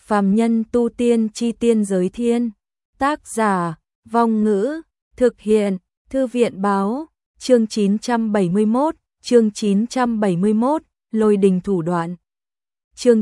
Phàm nhân tu tiên chi tiên giới thiên. Tác giả, Vong Ngữ, thực hiện, Thư viện báo, chương 971, Lôi đình thủ đoạn. Chương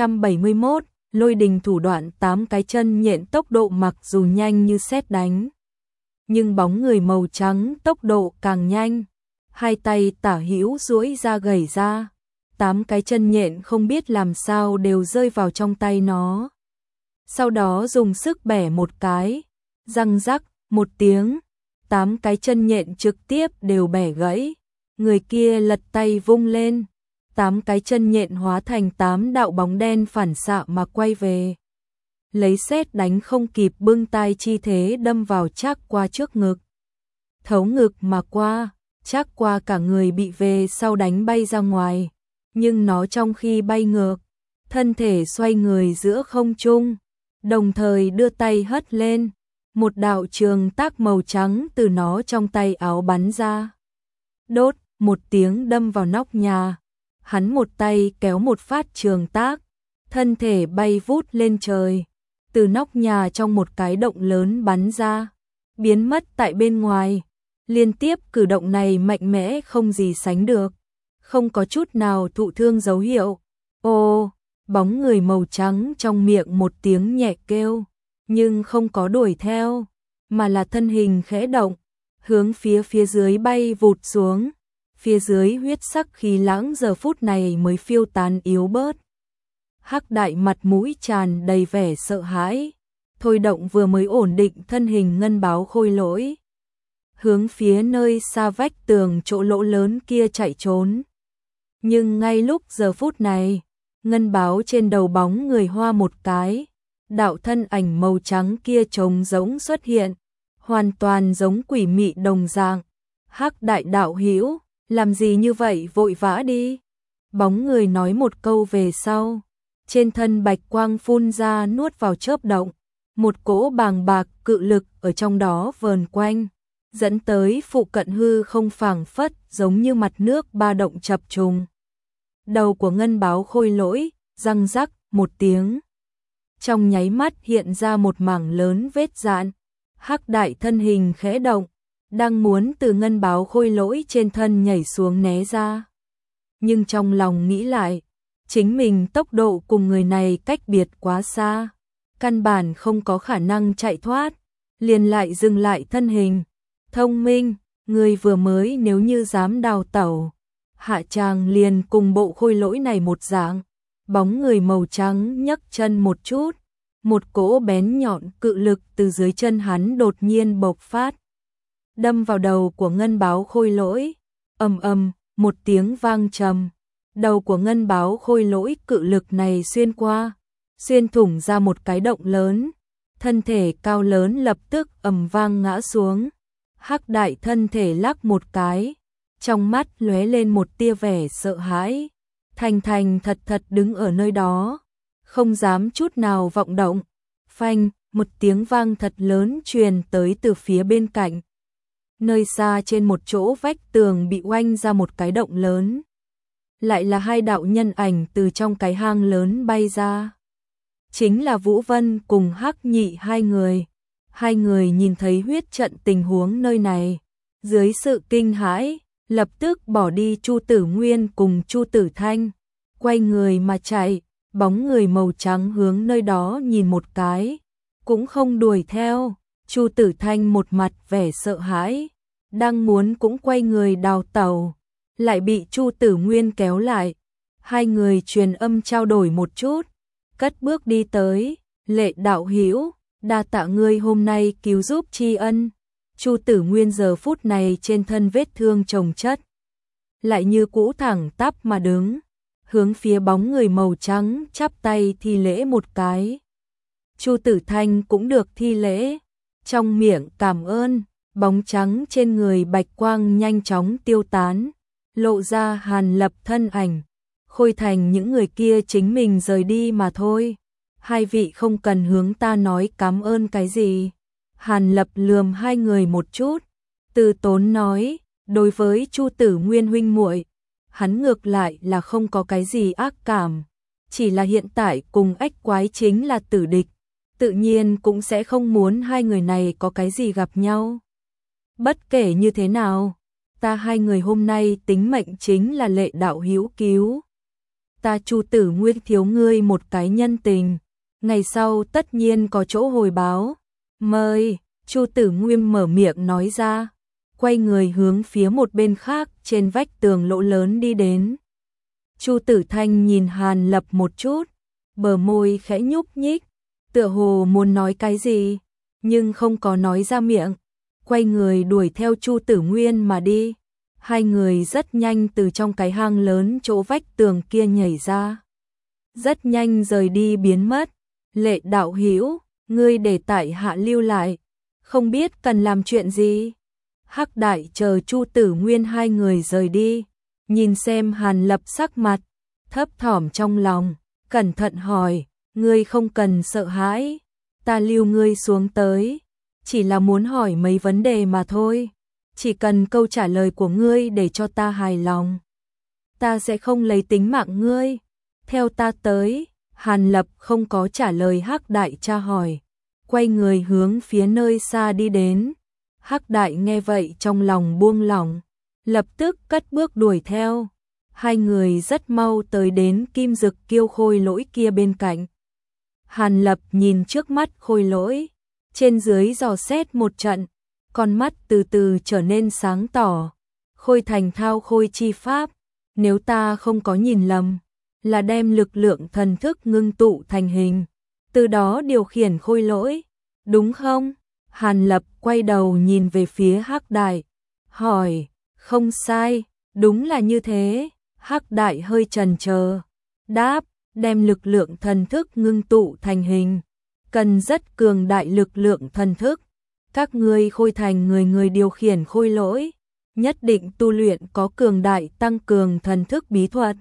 971, Lôi đình thủ đoạn. 8 cái chân nhện tốc độ mặc dù nhanh như sét đánh, nhưng bóng người màu trắng tốc độ càng nhanh. Hai tay tả hữu duỗi ra gẩy ra, 8 cái chân nhện không biết làm sao đều rơi vào trong tay nó. Sau đó dùng sức bẻ một cái, răng rắc một tiếng, 8 cái chân nhện trực tiếp đều bẻ gãy. Người kia lật tay vung lên, 8 cái chân nhện hóa thành 8 đạo bóng đen phản xạ mà quay về. Lấy sét đánh không kịp bưng tay chi thế đâm vào Trác Qua trước ngực. Thấu ngực mà qua, Trác Qua cả người bị về sau đánh bay ra ngoài, nhưng nó trong khi bay ngược, thân thể xoay người giữa không trung, đồng thời đưa tay hất lên, một đạo trường tác màu trắng từ nó trong tay áo bắn ra. Đốt, một tiếng đâm vào nóc nhà, hắn một tay kéo một phát trường tác, thân thể bay vút lên trời, từ nóc nhà trong một cái động lớn bắn ra, biến mất tại bên ngoài. Liên tiếp cử động này mạnh mẽ không gì sánh được, không có chút nào thụ thương dấu hiệu. Ô, bóng người màu trắng trong miệng một tiếng nhẹ kêu, nhưng không có đuổi theo, mà là thân hình khẽ động, hướng phía dưới bay vụt xuống. Phía dưới huyết sắc khí lãng giờ phút này mới phiêu tán yếu bớt. Hắc Đại mặt mũi tràn đầy vẻ sợ hãi, thôi động vừa mới ổn định thân hình ngân báo khôi lỗi, hướng phía nơi xa vách tường chỗ lỗ lớn kia chạy trốn. Nhưng ngay lúc giờ phút này, ngân báo trên đầu bóng người hoa một cái, đạo thân ảnh màu trắng kia trống rỗng xuất hiện, hoàn toàn giống quỷ mị đồng dạng. Hắc Đại đạo hữu, làm gì như vậy, vội vã đi. Bóng người nói một câu về sau, trên thân bạch quang phun ra nuốt vào chớp động, một cỗ bàng bạc cự lực ở trong đó vờn quanh, dẫn tới phụ cận hư không phảng phất giống như mặt nước ba động chập trùng. Đầu của ngân báo khôi lỗi, răng rắc một tiếng. Trong nháy mắt hiện ra một mảng lớn vết dạn. Hắc Đại thân hình khẽ động, đang muốn từ ngân báo khôi lỗi trên thân nhảy xuống né ra. Nhưng trong lòng nghĩ lại, chính mình tốc độ cùng người này cách biệt quá xa, căn bản không có khả năng chạy thoát, liền lại dừng lại thân hình. Thông minh, người vừa mới nếu như dám đào tẩu, hạ tràng liền cùng bộ khôi lỗi này một dạng. Bóng người màu trắng nhấc chân một chút, một cỗ bén nhọn cự lực từ dưới chân hắn đột nhiên bộc phát, đâm vào đầu của ngân báo khôi lỗi. Ầm ầm, một tiếng vang trầm, đầu của ngân báo khôi lỗi cự lực này xuyên qua, xuyên thủng ra một cái động lớn, thân thể cao lớn lập tức ầm vang ngã xuống. Hắc Đại thân thể lắc một cái, trong mắt lóe lên một tia vẻ sợ hãi, thành thành thật thật đứng ở nơi đó, không dám chút nào vọng động. Phanh, một tiếng vang thật lớn truyền tới từ phía bên cạnh. Nơi xa trên một chỗ vách tường bị oanh ra một cái động lớn, lại là hai đạo nhân ảnh từ trong cái hang lớn bay ra. Chính là Vũ Vân cùng Hắc Nhị hai người. Hai người nhìn thấy huyết trận tình huống nơi này, dưới sự kinh hãi, lập tức bỏ đi Chu Tử Nguyên cùng Chu Tử Thanh, quay người mà chạy. Bóng người màu trắng hướng nơi đó nhìn một cái, cũng không đuổi theo. Chu Tử Thanh một mặt vẻ sợ hãi, đang muốn cũng quay người đào tẩu, lại bị Chu Tử Nguyên kéo lại. Hai người truyền âm trao đổi một chút, cất bước đi tới. Lệ đạo hữu, đa tạ ngươi hôm nay cứu giúp tri ân. Chu Tử Nguyên giờ phút này trên thân vết thương chồng chất, lại như cũ thẳng tắp mà đứng, hướng phía bóng người màu trắng chắp tay thi lễ một cái. Chu Tử Thanh cũng được thi lễ, trong miệng cảm ơn. Bóng trắng trên người bạch quang nhanh chóng tiêu tán, lộ ra Hàn Lập thân ảnh. Khôi Thành những người kia chính mình rời đi mà thôi, hai vị không cần hướng ta nói cảm ơn cái gì. Hàn Lập lườm hai người một chút, từ tốn nói, đối với Chu Tử Nguyên huynh muội, hắn ngược lại là không có cái gì ác cảm, chỉ là hiện tại cùng ách quái chính là tử địch, tự nhiên cũng sẽ không muốn hai người này có cái gì gặp nhau. Bất kể như thế nào, ta hai người hôm nay tính mệnh chính là Lệ đạo hữu cứu. Ta Chu Tử Nguyên thiếu ngươi một cái nhân tình, ngày sau tất nhiên có chỗ hồi báo. Mời, Chu Tử Nguyên mở miệng nói ra, quay người hướng phía một bên khác trên vách tường lỗ lớn đi đến. Chu Tử Thanh nhìn Hàn Lập một chút, bờ môi khẽ nhúc nhích, tựa hồ muốn nói cái gì, nhưng không có nói ra miệng, quay người đuổi theo Chu Tử Nguyên mà đi. Hai người rất nhanh từ trong cái hang lớn chỗ vách tường kia nhảy ra, rất nhanh rời đi biến mất. Lệ đạo hữu, ngươi để tại hạ lưu lại, không biết cần làm chuyện gì. Hắc Đại chờ Chu Tử Nguyên hai người rời đi, nhìn xem Hàn Lập sắc mặt thấp thỏm trong lòng, cẩn thận hỏi, ngươi không cần sợ hãi, ta lưu ngươi xuống tới, chỉ là muốn hỏi mấy vấn đề mà thôi, chỉ cần câu trả lời của ngươi để cho ta hài lòng, ta sẽ không lấy tính mạng ngươi. Theo ta tới. Hàn Lập không có trả lời Hắc Đại tra hỏi, quay người hướng phía nơi xa đi đến. Hắc Đại nghe vậy trong lòng buông lỏng, lập tức cất bước đuổi theo. Hai người rất mau tới đến Kim Dực Kiêu khôi lỗi kia bên cạnh. Hàn Lập nhìn trước mắt khôi lỗi, trên dưới dò xét một trận, con mắt từ từ trở nên sáng tỏ. Khôi thành thao khôi chi pháp, nếu ta không có nhìn lầm, là đem lực lượng thần thức ngưng tụ thành hình, từ đó điều khiển khôi lỗi, đúng không? Hàn Lập quay đầu nhìn về phía Hắc Đại, hỏi, không sai, đúng là như thế. Hắc Đại hơi chần chờ, đáp, đem lực lượng thần thức ngưng tụ thành hình, cần rất cường đại lực lượng thần thức. Các ngươi khôi thành người điều khiển khôi lỗi, nhất định tu luyện có cường đại tăng cường thần thức bí thuật.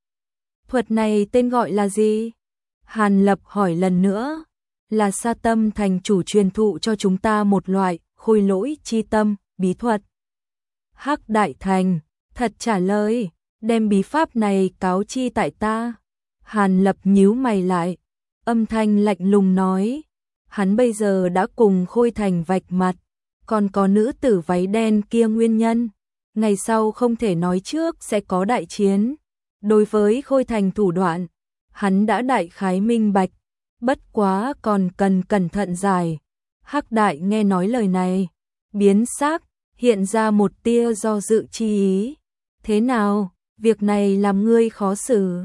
Thuật này tên gọi là gì? Hàn Lập hỏi lần nữa. Là Sa Tâm thành chủ truyền thụ cho chúng ta một loại khôi lỗi chi tâm bí thuật. Hắc Đại thành thật trả lời, đem bí pháp này cáo chi tại ta. Hàn Lập nhíu mày lại, âm thanh lạnh lùng nói, hắn bây giờ đã cùng Khôi thành vạch mặt, còn có nữ tử váy đen kia nguyên nhân, ngày sau không thể nói trước sẽ có đại chiến. Đối với Khôi thành thủ đoạn, hắn đã đại khái minh bạch, bất quá còn cần cẩn thận giải. Hắc Đại nghe nói lời này, biến sắc, hiện ra một tia do dự chi ý. Thế nào, việc này làm ngươi khó xử?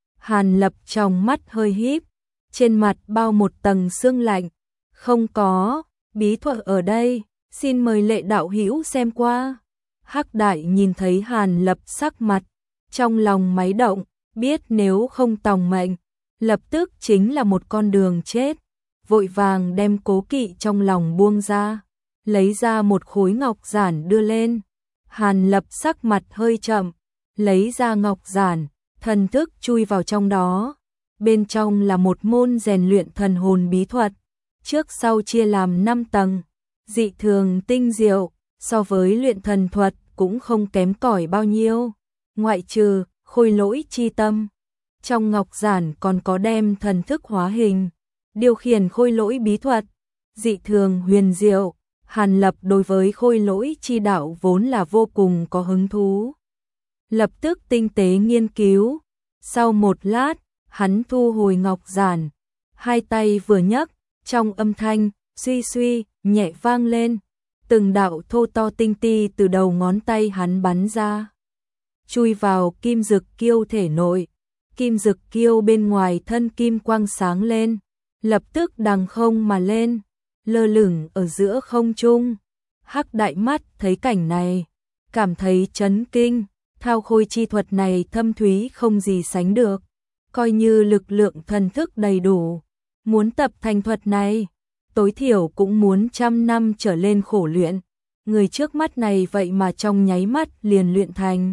Hàn Lập trong mắt hơi híp, trên mặt bao một tầng sương lạnh. Không có, bí thuật ở đây, xin mời Lệ đạo hữu xem qua. Hắc Đại nhìn thấy Hàn Lập sắc mặt, trong lòng máy động, biết nếu không tòng mệnh, lập tức chính là một con đường chết, vội vàng đem cố kỵ trong lòng buông ra, lấy ra một khối ngọc giản đưa lên. Hàn Lập sắc mặt hơi chậm, lấy ra ngọc giản, thần thức chui vào trong đó. Bên trong là một môn rèn luyện thần hồn bí thuật, trước sau chia làm 5 tầng, dị thường tinh diệu, so với luyện thần thuật cũng không kém cỏi bao nhiêu, ngoại trừ khôi lỗi chi tâm. Trong ngọc giản còn có đem thần thức hóa hình, điều khiển khôi lỗi bí thuật, dị thường huyền diệu. Hàn Lập đối với khôi lỗi chi đạo vốn là vô cùng có hứng thú, lập tức tinh tế nghiên cứu. Sau một lát, hắn thu hồi ngọc giản, hai tay vừa nhấc, trong âm thanh suy suy nhẹ vang lên, từng đạo thô to tinh ti từ đầu ngón tay hắn bắn ra, chui vào Kim Dực Kiêu thể nội. Kim Dực Kiêu bên ngoài thân kim quang sáng lên, lập tức đằng không mà lên, lơ lửng ở giữa không trung. Hắc Đại mắt thấy cảnh này, cảm thấy chấn kinh, thao khôi chi thuật này thâm thúy không gì sánh được, coi như lực lượng thần thức đầy đủ, muốn tập thành thuật này, tối thiểu cũng muốn 100 năm trở lên khổ luyện, người trước mắt này vậy mà trong nháy mắt liền luyện thành.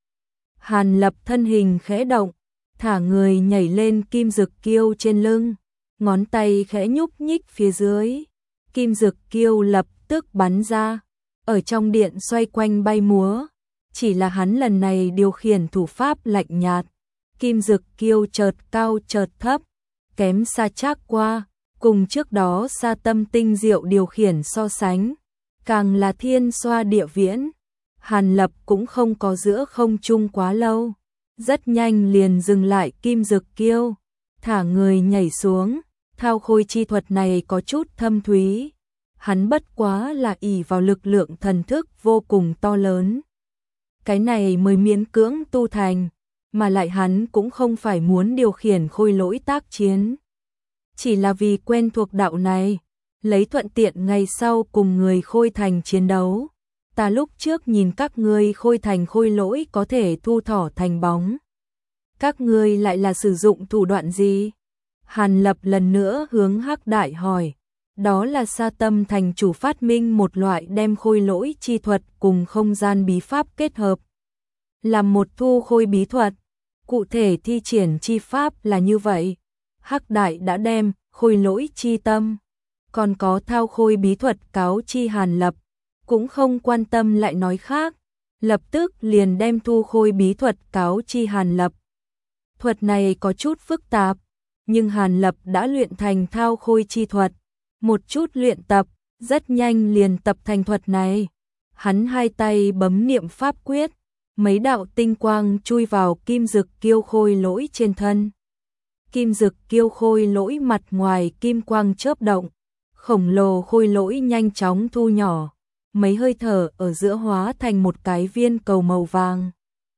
Hàn Lập thân hình khẽ động, thả người nhảy lên Kim Dực Kiêu trên lưng, ngón tay khẽ nhúc nhích phía dưới, Kim Dực Kiêu lập tức bắn ra, ở trong điện xoay quanh bay múa. Chỉ là hắn lần này điều khiển thủ pháp lạnh nhạt, Kim Dực Kiêu chợt cao chợt thấp, kém xa Trác Qua, cùng trước đó Sa Tâm tinh diệu điều khiển so sánh, càng là thiên xoa địa viễn. Hàn Lập cũng không có giữa không trung quá lâu, rất nhanh liền dừng lại Kim Dực Kiêu, thả người nhảy xuống. Thao khôi chi thuật này có chút thâm thúy, hắn bất quá là ỷ vào lực lượng thần thức vô cùng to lớn. Cái này mới miễn cưỡng tu thành, mà lại hắn cũng không phải muốn điều khiển khôi lỗi tác chiến. Chỉ là vì quen thuộc đạo này, lấy thuận tiện ngày sau cùng người khôi thành chiến đấu. Ta lúc trước nhìn các ngươi khôi thành khôi lỗi có thể thu thỏ thành bóng. Các ngươi lại là sử dụng thủ đoạn gì? Hàn Lập lần nữa hướng Hắc Đại hỏi. Đó là Sa Tâm thành chủ phát minh một loại đem khôi lỗi chi thuật cùng không gian bí pháp kết hợp, làm một thu khôi bí thuật. Cụ thể thi triển chi pháp là như vậy. Hắc Đại đã đem khôi lỗi chi tâm, còn có thao khôi bí thuật cáo chi Hàn Lập, cũng không quan tâm lại nói khác, lập tức liền đem thu khôi bí thuật cáo chi Hàn Lập. Thuật này có chút phức tạp, nhưng Hàn Lập đã luyện thành thao khôi chi thuật, một chút luyện tập, rất nhanh liền tập thành thuật này. Hắn hai tay bấm niệm pháp quyết, mấy đạo tinh quang chui vào Kim Dực Kiêu khôi lỗi trên thân. Kim Dực Kiêu khôi lỗi mặt ngoài kim quang chớp động, khổng lồ khôi lỗi nhanh chóng thu nhỏ, mấy hơi thở ở giữa hóa thành một cái viên cầu màu vàng,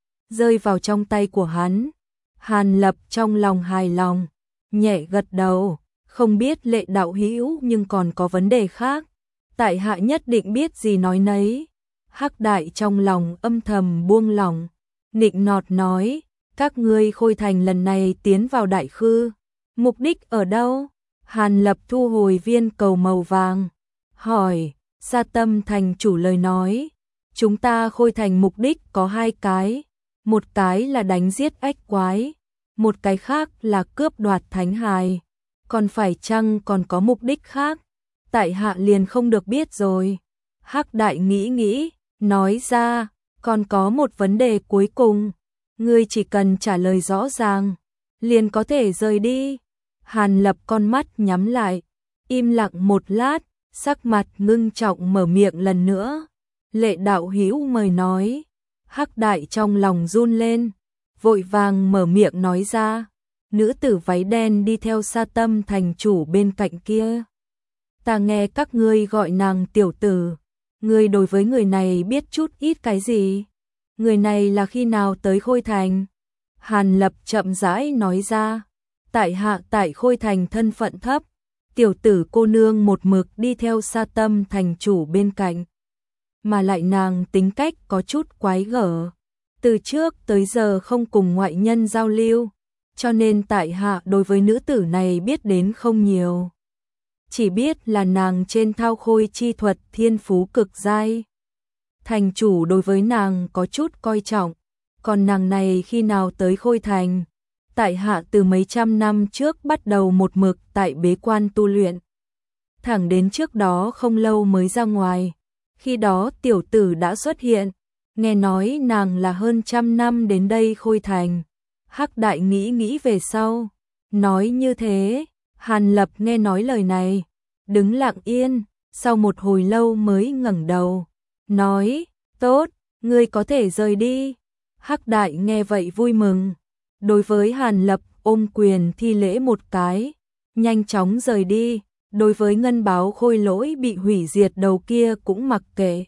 rơi vào trong tay của hắn. Hàn Lập trong lòng hài lòng, nhẹ gật đầu, không biết Lệ đạo hữu nhưng còn có vấn đề khác, tại hạ nhất định biết gì nói nấy. Hắc Đại trong lòng âm thầm buông lỏng, nịnh nọt nói, các ngươi khôi thành lần này tiến vào Đại Khư, mục đích ở đâu? Hàn Lập thu hồi viên cầu màu vàng, hỏi. Sa Tâm thành chủ lời nói, chúng ta khôi thành mục đích có hai cái, một cái là đánh giết ách quái, một cái khác là cướp đoạt thánh hài, còn phải chăng còn có mục đích khác? Tại hạ liền không được biết rồi. Hắc Đại nghĩ nghĩ, nói ra, còn có một vấn đề cuối cùng, ngươi chỉ cần trả lời rõ ràng, liền có thể rời đi. Hàn Lập con mắt nhắm lại, im lặng một lát, sắc mặt ngưng trọng mở miệng lần nữa. Lệ đạo hữu mời nói. Hắc Đại trong lòng run lên, vội vàng mở miệng nói ra. Nữ tử váy đen đi theo Sa Tâm thành chủ bên cạnh kia. Ta nghe các ngươi gọi nàng tiểu tử. Ngươi đối với người này biết chút ít cái gì? Người này là khi nào tới Khôi Thành? Hàn Lập chậm rãi nói ra. Tại hạ tại Khôi Thành thân phận thấp. Tiểu tử cô nương một mực đi theo Sa Tâm thành chủ bên cạnh. Mà lại nàng tính cách có chút quái gở. Từ trước tới giờ không cùng ngoại nhân giao lưu, cho nên tại hạ đối với nữ tử này biết đến không nhiều. Chỉ biết là nàng trên thao khôi chi thuật thiên phú cực giai. Thành chủ đối với nàng có chút coi trọng, còn nàng này khi nào tới Khôi Thành? Tại hạ từ mấy trăm năm trước bắt đầu một mực tại bế quan tu luyện. Thẳng đến trước đó không lâu mới ra ngoài, khi đó tiểu tử đã xuất hiện, nghe nói nàng là hơn 100 năm đến đây Khôi Thành. Hắc Đại nghĩ nghĩ về sau, nói như thế. Hàn Lập nghe nói lời này, đứng lặng yên, sau một hồi lâu mới ngẩng đầu, nói, tốt, ngươi có thể rời đi. Hắc Đại nghe vậy vui mừng, đối với Hàn Lập ôm quyền thi lễ một cái, nhanh chóng rời đi, đối với ngân báo khôi lỗi bị hủy diệt đầu kia cũng mặc kệ.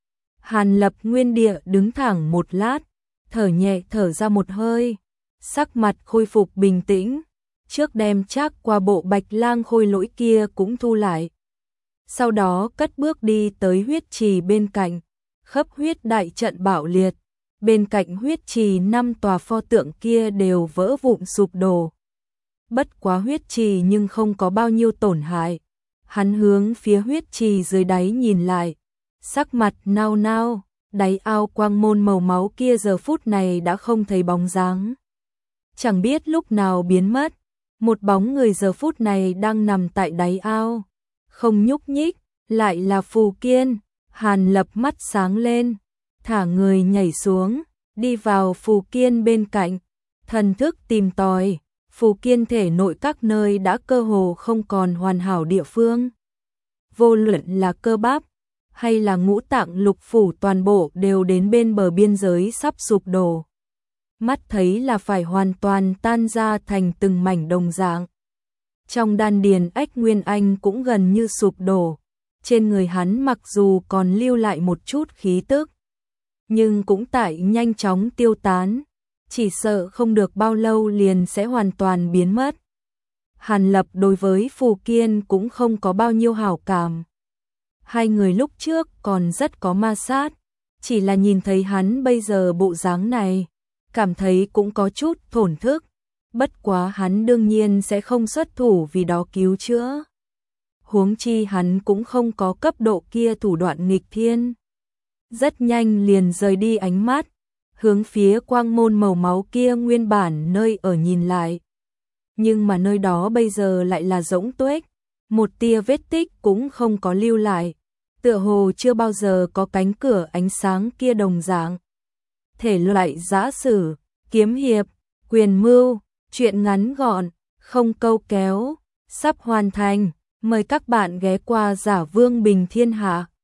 Hàn Lập nguyên địa đứng thẳng một lát, thở nhẹ thở ra một hơi, sắc mặt khôi phục bình tĩnh, trước đem Trác Qua bộ bạch lang khôi lỗi kia cũng thu lại. Sau đó cất bước đi tới huyết trì bên cạnh, khắp huyết đại trận bạo liệt, bên cạnh huyết trì 5 tòa pho tượng kia đều vỡ vụn sụp đổ. Bất quá huyết trì nhưng không có bao nhiêu tổn hại. Hắn hướng phía huyết trì dưới đáy nhìn lại, sắc mặt nao nao, đáy ao quang môn màu máu kia giờ phút này đã không thấy bóng dáng. Chẳng biết lúc nào biến mất, một bóng người giờ phút này đang nằm tại đáy ao, không nhúc nhích, lại là Phù Kiên. Hàn Lập mắt sáng lên, thả người nhảy xuống, đi vào Phù Kiên bên cạnh, Thần thức tìm tòi, Phù Kiên thể nội các nơi đã cơ hồ không còn hoàn hảo địa phương. Vô luận là cơ bắp hay là ngũ tạng lục phủ toàn bộ đều đến bên bờ biên giới sắp sụp đổ. Mắt thấy là phải hoàn toàn tan ra thành từng mảnh đồng dạng. Trong đan điền Ách Nguyên Anh cũng gần như sụp đổ. Trên người hắn mặc dù còn lưu lại một chút khí tức, nhưng cũng tại nhanh chóng tiêu tán, chỉ sợ không được bao lâu liền sẽ hoàn toàn biến mất. Hàn Lập đối với Phù Kiên cũng không có bao nhiêu hảo cảm. Hai người lúc trước còn rất có ma sát, chỉ là nhìn thấy hắn bây giờ bộ dáng này, cảm thấy cũng có chút thổn thức. Bất quá hắn đương nhiên sẽ không xuất thủ vì đó cứu chữa. Huống chi hắn cũng không có cấp độ kia thủ đoạn nghịch thiên. Rất nhanh liền rời đi ánh mắt, hướng phía quang môn màu máu kia nguyên bản nơi ở nhìn lại. Nhưng mà nơi đó bây giờ lại là rỗng tuếch, một tia vết tích cũng không có lưu lại, tựa hồ chưa bao giờ có cánh cửa ánh sáng kia đồng dạng. Thể loại giã sử, kiếm hiệp, quyền mưu, truyện ngắn gọn, không câu kéo, sắp hoàn thành, mời các bạn ghé qua Giả Vương Bình Thiên Hạ.